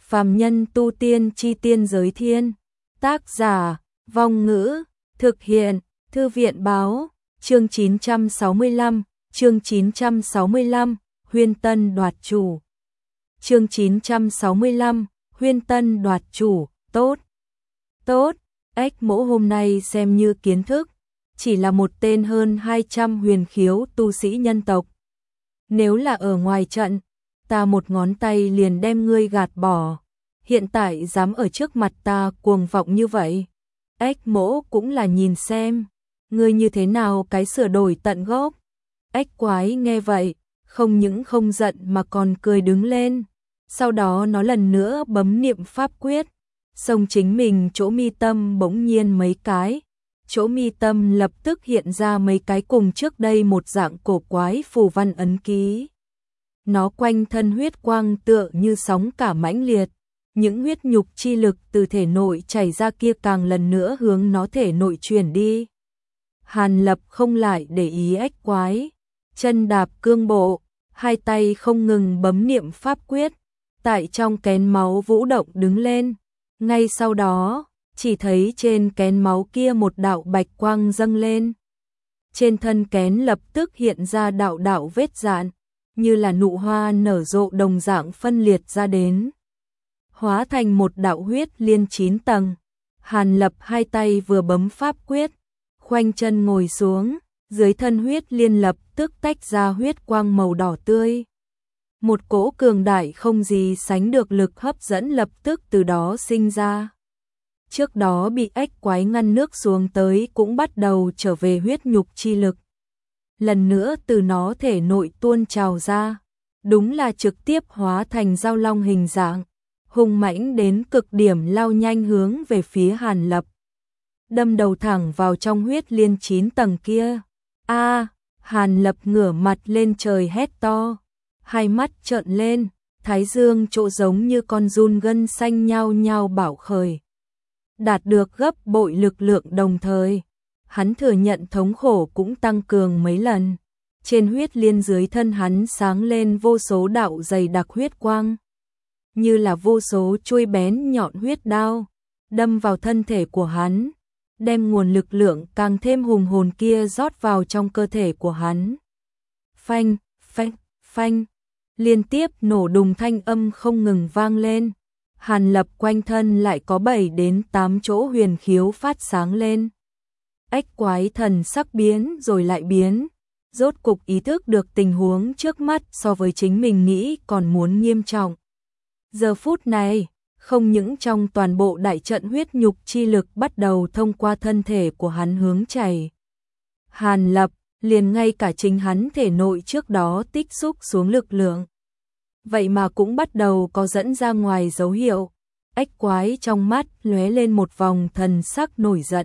Phàm nhân tu tiên chi tiên giới thiên. Tác giả, Vong Ngữ, thực hiện, Thư viện Báo, chương 965, Huyên Tân đoạt chủ. Chương 965, Huyên Tân đoạt chủ, tốt. Ếch Mỗ hôm nay xem như kiến thức, chỉ là một tên hơn 200 huyền khiếu tu sĩ nhân tộc. Nếu là ở ngoài trận, ta một ngón tay liền đem ngươi gạt bỏ. Hiện tại dám ở trước mặt ta cuồng vọng như vậy. Ếch Mỗ cũng là nhìn xem, ngươi như thế nào cái sửa đổi tận gốc. Ếch Quái nghe vậy, không những không giận mà còn cười đứng lên. Sau đó nó lần nữa bấm niệm pháp quyết, xông chính mình chỗ mi tâm bỗng nhiên mấy cái. Chỗ mi tâm lập tức hiện ra mấy cái cùng trước đây một dạng cổ quái phù văn ấn ký. Nó quanh thân huyết quang tựa như sóng cả mãnh liệt, những huyết nhục chi lực từ thể nội chảy ra kia càng lần nữa hướng nó thể nội truyền đi. Hàn Lập không lại để ý Ếch Quái, chân đạp cương bộ, hai tay không ngừng bấm niệm pháp quyết, tại trong kén máu vũ động đứng lên. Ngay sau đó, chỉ thấy trên kén máu kia một đạo bạch quang dâng lên. Trên thân kén lập tức hiện ra đạo đạo vết dạn, như là nụ hoa nở rộ đồng dạng phân liệt ra đến, hóa thành một đạo huyết liên 9 tầng. Hàn Lập hai tay vừa bấm pháp quyết, khoanh chân ngồi xuống, dưới thân huyết liên lập tức tách ra huyết quang màu đỏ tươi. Một cỗ cường đại không gì sánh được lực hấp dẫn lập tức từ đó sinh ra. Trước đó bị Ếch Quái ngăn nước xuống tới cũng bắt đầu trở về huyết nhục chi lực. Lần nữa từ nó thể nội tuôn trào ra, đúng là trực tiếp hóa thành dao long hình dạng, hung mãnh đến cực điểm lao nhanh hướng về phía Hàn Lập. Đâm đầu thẳng vào trong huyết liên 9 tầng kia. Hàn Lập ngửa mặt lên trời hét to, hai mắt trợn lên, thái dương chỗ giống như con giun gân xanh nhao nhao bảo khởi. Đạt được gấp bội lực lượng đồng thời, hắn thừa nhận thống khổ cũng tăng cường mấy lần. Trên huyết liên dưới thân hắn sáng lên vô số đạo dày đặc huyết quang, như là vô số chuôi bén nhọn huyết đao, đâm vào thân thể của hắn, đem nguồn lực lượng càng thêm hùng hồn kia rót vào trong cơ thể của hắn. Phanh, phanh, phanh, liên tiếp nổ đùng thanh âm không ngừng vang lên. Hàn Lập quanh thân lại có 7 đến 8 chỗ huyền khiếu phát sáng lên. Ếch Quái thần sắc biến rồi lại biến, rốt cục ý thức được tình huống trước mắt so với chính mình nghĩ còn muốn nghiêm trọng. Giờ phút này, không những trong toàn bộ đại trận huyết nhục chi lực bắt đầu thông qua thân thể của hắn hướng chảy. Hàn Lập, liền ngay cả chính hắn thể nội trước đó tích xúc xuống lực lượng, vậy mà cũng bắt đầu có dẫn ra ngoài dấu hiệu. Ếch Quái trong mắt lóe lên một vòng thần sắc nổi giận.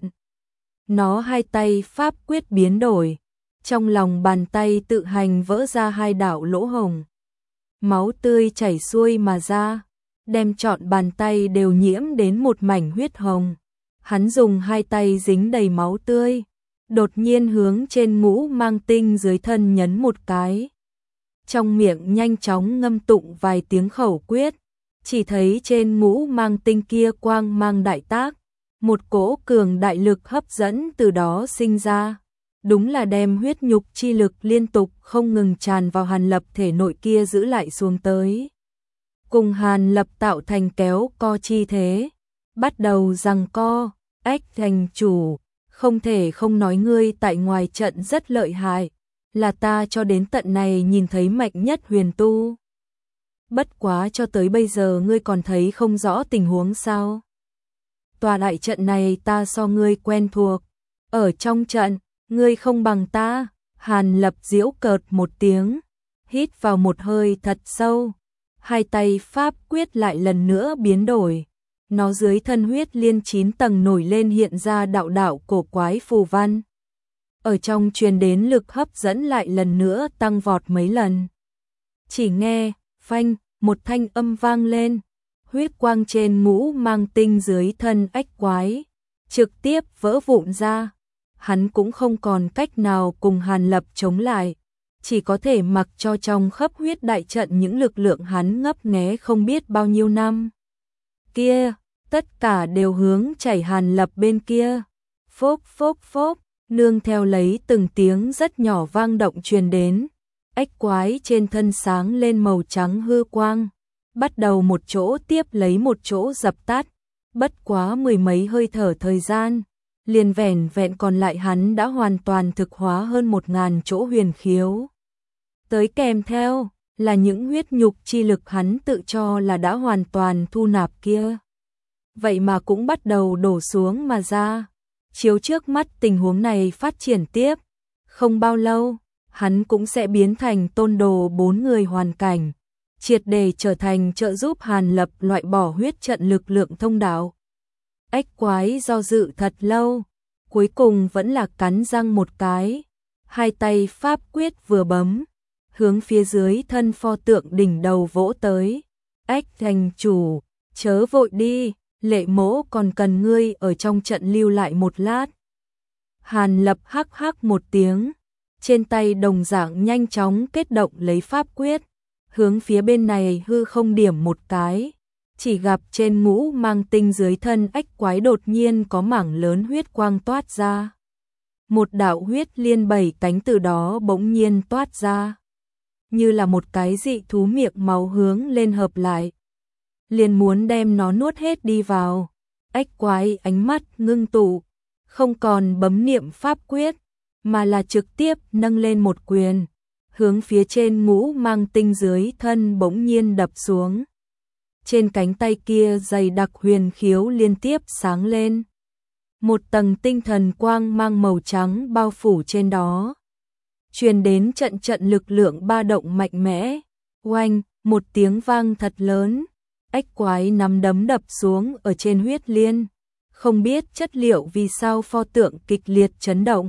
Nó hai tay pháp quyết biến đổi, trong lòng bàn tay tự hành vỡ ra hai đạo lỗ hồng. Máu tươi chảy xuôi mà ra, đem trọn bàn tay đều nhiễm đến một mảnh huyết hồng. Hắn dùng hai tay dính đầy máu tươi, đột nhiên hướng trên ngũ mang tinh dưới thân nhấn một cái. Trong miệng nhanh chóng ngâm tụng vài tiếng khẩu quyết, chỉ thấy trên ngũ mang tinh kia quang mang đại tác, một cỗ cường đại lực hấp dẫn từ đó sinh ra. Đúng là đem huyết nhục chi lực liên tục không ngừng tràn vào Hàn Lập thể nội kia giữ lại xuống tới. Cùng Hàn Lập tạo thành kéo co chi thế, bắt đầu giằng co. Ếch thành chủ, không thể không nói ngươi tại ngoài trận rất lợi hại, là ta cho đến tận này nhìn thấy mạnh nhất huyền tu. Bất quá cho tới bây giờ ngươi còn thấy không rõ tình huống sao? Tòa đại trận này ta so ngươi quen thuộc, ở trong trận, ngươi không bằng ta. Hàn Lập giễu cợt một tiếng, hít vào một hơi thật sâu, hai tay pháp quyết lại lần nữa biến đổi. Nó dưới thân huyết liên 9 tầng nổi lên hiện ra đạo đạo cổ quái phù văn. Ở trong truyền đến lực hấp dẫn lại lần nữa tăng vọt mấy lần. Chỉ nghe, phanh, một thanh âm vang lên, huyết quang trên ngũ mang tinh dưới thân Ếch Quái trực tiếp vỡ vụn ra. Hắn cũng không còn cách nào cùng Hàn Lập chống lại, chỉ có thể mặc cho trong khắp huyết đại trận những lực lượng hắn ngấp nghé không biết bao nhiêu năm, kia, tất cả đều hướng chảy Hàn Lập bên kia. Phốc phốc phốc, nương theo lấy từng tiếng rất nhỏ vang động truyền đến. Ếch quái trên thân sáng lên màu trắng hư quang, bắt đầu một chỗ tiếp lấy một chỗ dập tắt, bất quá mười mấy hơi thở thời gian, liền vẻn vẹn còn lại hắn đã hoàn toàn thực hóa hơn 1000 chỗ huyền khiếu. Tới kèm theo là những huyết nhục chi lực hắn tự cho là đã hoàn toàn thu nạp kia. Vậy mà cũng bắt đầu đổ xuống mà ra. Chiếu trước mắt tình huống này phát triển tiếp, không bao lâu, hắn cũng sẽ biến thành tôn đồ 4 người hoàn cảnh, triệt để trở thành trợ giúp Hàn Lập loại bỏ huyết trận lực lượng thông đạo. Ếch quái do dự thật lâu, cuối cùng vẫn là cắn răng một cái, hai tay pháp quyết vừa bấm, hướng phía dưới thân pho tượng đỉnh đầu vỗ tới. Ếch thành chủ, chớ vội đi, Lệ Mỗ còn cần ngươi ở trong trận lưu lại một lát. Hàn Lập hắc hắc một tiếng, trên tay đồng dạng nhanh chóng kết động lấy pháp quyết, hướng phía bên này hư không điểm một cái, chỉ gặp trên ngũ mang tinh dưới thân ếch quái đột nhiên có mảng lớn huyết quang toát ra. Một đạo huyết liên 7 cánh từ đó bỗng nhiên toát ra, như là một cái dị thú miệng máu hướng lên hợp lại, liền muốn đem nó nuốt hết đi vào. Ếch quái ánh mắt ngưng tụ, không còn bấm niệm pháp quyết, mà là trực tiếp nâng lên một quyền, hướng phía trên ngũ mang tinh dưới thân bỗng nhiên đập xuống. Trên cánh tay kia dày đặc huyền khiếu liên tiếp sáng lên. Một tầng tinh thần quang mang màu trắng bao phủ trên đó. Truyền đến trận trận lực lượng ba động mạnh mẽ. Oanh, một tiếng vang thật lớn. Ếch quái nắm đấm đập xuống ở trên huyết liên. Không biết chất liệu vì sao pho tượng kịch liệt chấn động.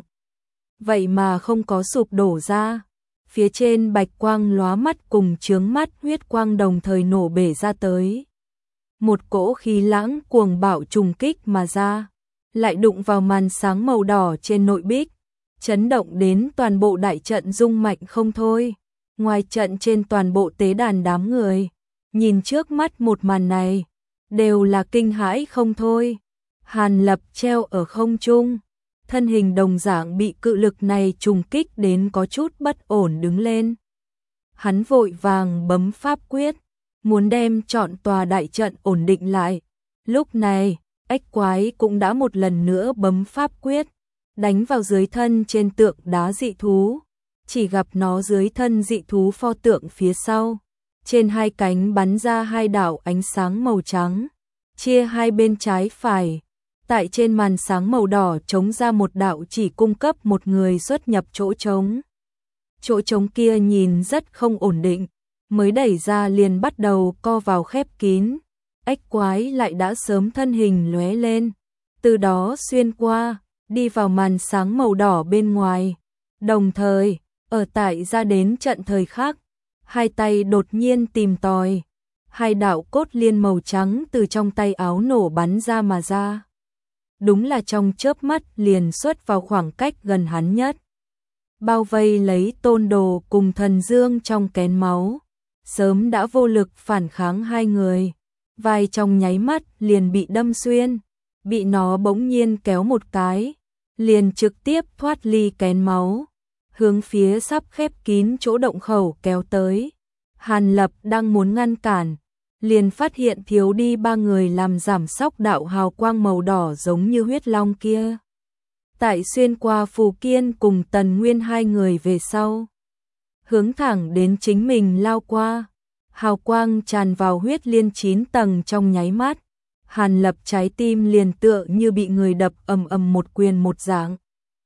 Vậy mà không có sụp đổ ra. Phía trên bạch quang lóa mắt cùng chướng mắt huyết quang đồng thời nổ bể ra tới. Một cỗ khí lãng cuồng bạo trùng kích mà ra, lại đụng vào màn sáng màu đỏ trên nội bích, chấn động đến toàn bộ đại trận rung mạnh không thôi. Ngoài trận trên toàn bộ tế đàn đám người, nhìn trước mắt một màn này, đều là kinh hãi không thôi. Hàn Lập treo ở không trung, thân hình đồng dạng bị cự lực này trùng kích đến có chút bất ổn đứng lên. Hắn vội vàng bấm pháp quyết, muốn đem trọn tòa đại trận ổn định lại. Lúc này, ếch quái cũng đã một lần nữa bấm pháp quyết, đánh vào dưới thân trên tượng đá dị thú. Chỉ gặp nó dưới thân dị thú pho tượng phía sau, trên hai cánh bắn ra hai đạo ánh sáng màu trắng, chia hai bên trái phải. Tại trên màn sáng màu đỏ trống ra một đạo chỉ cung cấp một người xuất nhập chỗ trống. Chỗ trống kia nhìn rất không ổn định, mới đẩy ra liền bắt đầu co vào khép kín. Ếch quái lại đã sớm thân hình lóe lên, từ đó xuyên qua, đi vào màn sáng màu đỏ bên ngoài. Đồng thời, ở tại ra đến trận thời khác, hai tay đột nhiên tìm tòi, hai đạo cốt liên màu trắng từ trong tay áo nổ bắn ra mà ra. Đúng là trong chớp mắt liền xuất vào khoảng cách gần hắn nhất. Bao vây lấy Tôn Đồ cùng Thần Dương trong kén máu, sớm đã vô lực phản kháng hai người. Vai trong nháy mắt liền bị đâm xuyên, bị nó bỗng nhiên kéo một cái, liền trực tiếp thoát ly kén máu, hướng phía sắp khép kín chỗ động khẩu kéo tới. Hàn Lập đang muốn ngăn cản, liền phát hiện thiếu đi ba người làm giảm sóc đạo hào quang màu đỏ giống như huyết long kia. Tại xuyên qua Phù Kiên cùng Tần Nguyên hai người về sau, hướng thẳng đến chính mình lao qua. Hào quang tràn vào huyết liên 9 tầng trong nháy mắt. Hàn Lập trái tim liền tựa như bị người đập ầm ầm một quyền một dạng.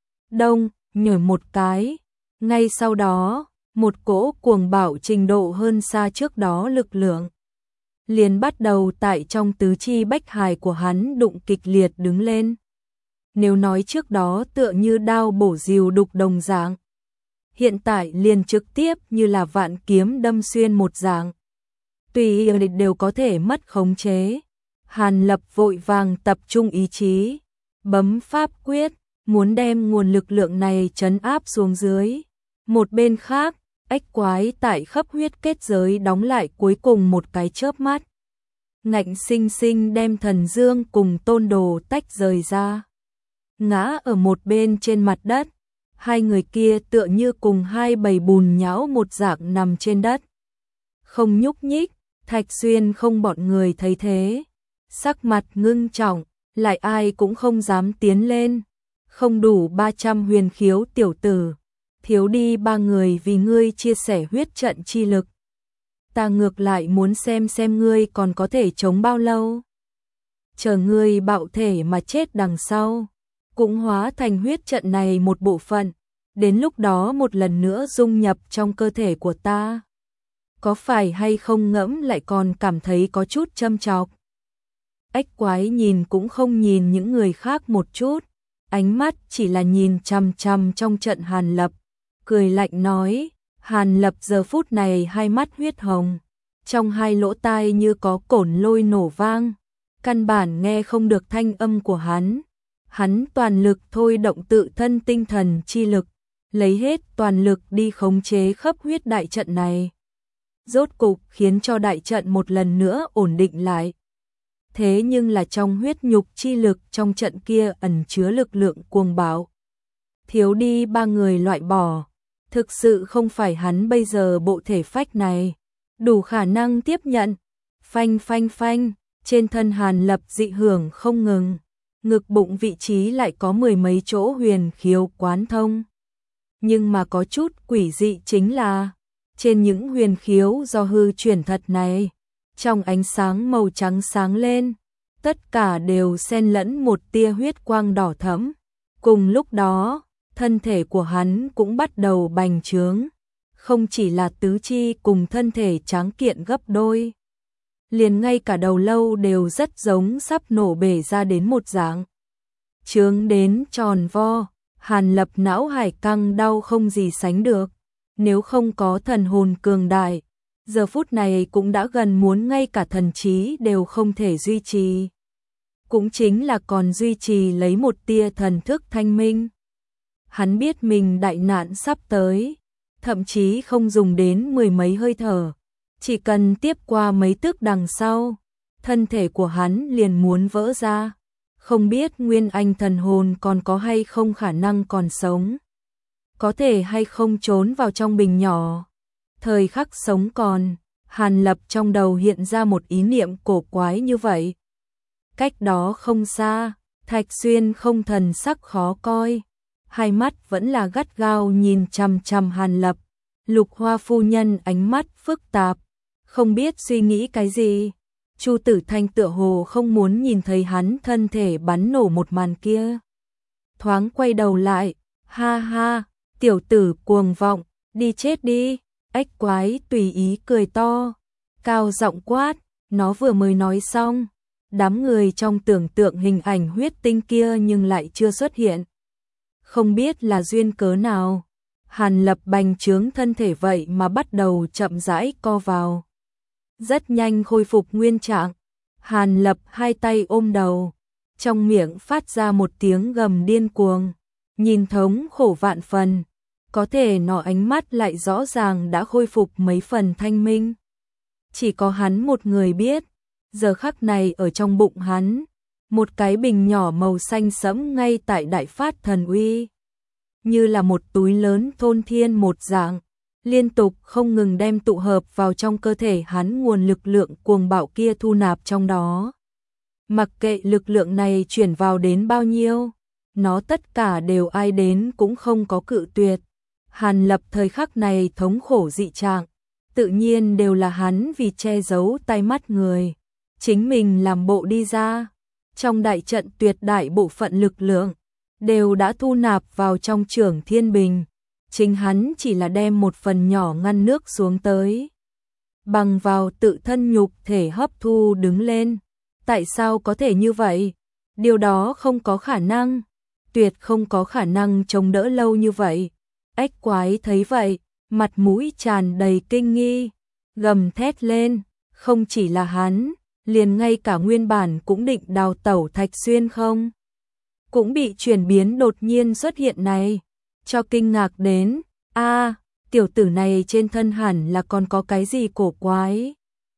Đông, nhồi một cái. Ngay sau đó, một cỗ cuồng bạo trình độ hơn xa trước đó lực lượng liền bắt đầu tại trong tứ chi bách hài của hắn đụng kịch liệt đứng lên. Nếu nói trước đó tựa như đao bổ rìu đục đồng dạng, hiện tại liền trực tiếp như là vạn kiếm đâm xuyên một dạng. Tùy địch đều có thể mất khống chế. Hàn Lập vội vàng tập trung ý chí, bấm pháp quyết, muốn đem nguồn lực lượng này trấn áp xuống dưới. Một bên khác, ếch quái tại khắp huyết kết giới đóng lại cuối cùng một cái chớp mắt. ngạnh sinh sinh đem Thần Dương cùng Tôn Đồ tách rời ra. Ngã ở một bên trên mặt đất, hai người kia tựa như cùng hai bầy bùn nhão một dạng nằm trên đất. Không nhúc nhích, Thạch Xuyên không bọn người thấy thế. Sắc mặt ngưng trọng, lại ai cũng không dám tiến lên. Không đủ 300 huyền khiếu tiểu tử, thiếu đi 3 người vì ngươi chia sẻ huyết trận chi lực. Ta ngược lại muốn xem ngươi còn có thể chống bao lâu. Chờ ngươi bạo thể mà chết đằng sau, cũng hóa thành huyết trận này một bộ phận, đến lúc đó một lần nữa dung nhập trong cơ thể của ta. Có phải hay không ngẫm lại còn cảm thấy có chút châm chọc. Ếch quái nhìn cũng không nhìn những người khác một chút, ánh mắt chỉ là nhìn chằm chằm trong trận Hàn Lập, cười lạnh nói. Hàn Lập giờ phút này hai mắt huyết hồng, trong hai lỗ tai như có cổn lôi nổ vang, căn bản nghe không được thanh âm của hắn. Hắn toàn lực thôi động tự thân tinh thần chi lực, lấy hết toàn lực đi khống chế khắp huyết đại trận này. Rốt cục khiến cho đại trận một lần nữa ổn định lại. Thế nhưng là trong huyết nhục chi lực trong trận kia ẩn chứa lực lượng cuồng bạo. Thiếu đi 3 người loại bỏ, thực sự không phải hắn bây giờ bộ thể phách này đủ khả năng tiếp nhận. Phanh phanh phanh, trên thân Hàn Lập dị hưởng không ngừng, ngực bụng vị trí lại có 10 mấy chỗ huyền khiếu quán thông. Nhưng mà có chút quỷ dị chính là, trên những huyền khiếu do hư chuyển thật này, trong ánh sáng màu trắng sáng lên, tất cả đều xen lẫn một tia huyết quang đỏ thẫm. Cùng lúc đó, thân thể của hắn cũng bắt đầu bành trướng, không chỉ là tứ chi cùng thân thể tráng kiện gấp đôi, liền ngay cả đầu lâu đều rất giống sắp nổ bể ra đến một dạng. Trướng đến tròn vo, Hàn Lập não hải căng đau không gì sánh được, nếu không có thần hồn cường đại, giờ phút này cũng đã gần muốn ngay cả thần trí đều không thể duy trì. Cũng chính là còn duy trì lấy một tia thần thức thanh minh. Hắn biết mình đại nạn sắp tới, thậm chí không dùng đến 10 mấy hơi thở, chỉ cần tiếp qua mấy tức đằng sau, thân thể của hắn liền muốn vỡ ra. Không biết Nguyên Anh thần hồn còn có hay không khả năng còn sống, có thể hay không trốn vào trong bình nhỏ. Thời khắc sống còn, Hàn Lập trong đầu hiện ra một ý niệm cổ quái như vậy. Cách đó không xa, Thạch Xuyên không thần sắc khó coi, hai mắt vẫn là gắt gao nhìn chằm chằm Hàn Lập. Lục Hoa phu nhân ánh mắt phức tạp, không biết suy nghĩ cái gì. Chu Tử Thanh tựa hồ không muốn nhìn thấy hắn thân thể bắn nổ một màn kia. Thoáng quay đầu lại, ha ha, tiểu tử cuồng vọng, đi chết đi. Ếch quái tùy ý cười to, cao giọng quát. Nó vừa mới nói xong, đám người trong tưởng tượng hình ảnh huyết tinh kia nhưng lại chưa xuất hiện. Không biết là duyên cớ nào, Hàn Lập bành trướng thân thể vậy mà bắt đầu chậm rãi co vào. Rất nhanh khôi phục nguyên trạng, Hàn Lập hai tay ôm đầu, trong miệng phát ra một tiếng gầm điên cuồng, nhìn thống khổ vạn phần, có thể nó ánh mắt lại rõ ràng đã khôi phục mấy phần thanh minh. Chỉ có hắn một người biết, giờ khắc này ở trong bụng hắn, một cái bình nhỏ màu xanh sẫm ngay tại đại phát thần uy, như là một túi lớn thôn thiên một dạng, liên tục không ngừng đem tụ hợp vào trong cơ thể hắn nguồn lực lượng cuồng bạo kia thu nạp trong đó. Mặc kệ lực lượng này chuyển vào đến bao nhiêu, nó tất cả đều ai đến cũng không có cự tuyệt. Hàn Lập thời khắc này thống khổ dị trạng, tự nhiên đều là hắn vì che giấu tai mắt người, chính mình làm bộ đi ra. Trong đại trận tuyệt đại bộ phận lực lượng đều đã thu nạp vào trong Trưởng Thiên Bình, chính hắn chỉ là đem một phần nhỏ ngăn nước xuống tới, bằng vào tự thân nhục thể hấp thu đứng lên. Tại sao có thể như vậy? Điều đó không có khả năng, tuyệt không có khả năng chống đỡ lâu như vậy. Ếch quái thấy vậy, mặt mũi tràn đầy kinh nghi, gầm thét lên. Không chỉ là hắn, liền ngay cả nguyên bản cũng định đào tẩu Thạch Xuyên không cũng bị chuyển biến đột nhiên xuất hiện này cho kinh ngạc đến. A, tiểu tử này trên thân hẳn là còn có cái gì cổ quái.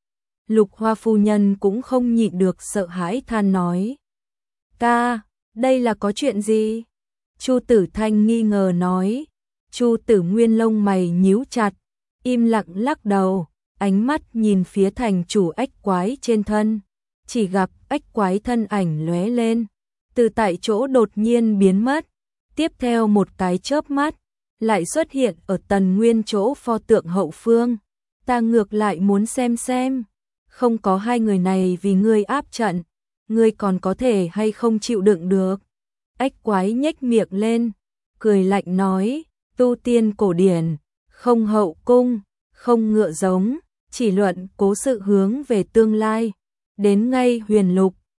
Lục Hoa phu nhân cũng không nhịn được sợ hãi than nói. Ta, đây là có chuyện gì? Chu Tử Thanh nghi ngờ nói. Chu Tử Nguyên lông mày nhíu chặt, im lặng lắc đầu, ánh mắt nhìn phía thành chủ ếch quái trên thân. Chỉ gặp ếch quái thân ảnh lóe lên, từ tại chỗ đột nhiên biến mất. Tiếp theo một cái chớp mắt, lại xuất hiện ở Tần Nguyên chỗ pho tượng hậu phương. Ta ngược lại muốn xem, không có hai người này vì ngươi áp trận, ngươi còn có thể hay không chịu đựng được. Ếch quái nhếch miệng lên, cười lạnh nói, tu tiên cổ điển, không hậu cung, không ngựa giống, chỉ luận cố sự hướng về tương lai. Đến ngay huyền lục,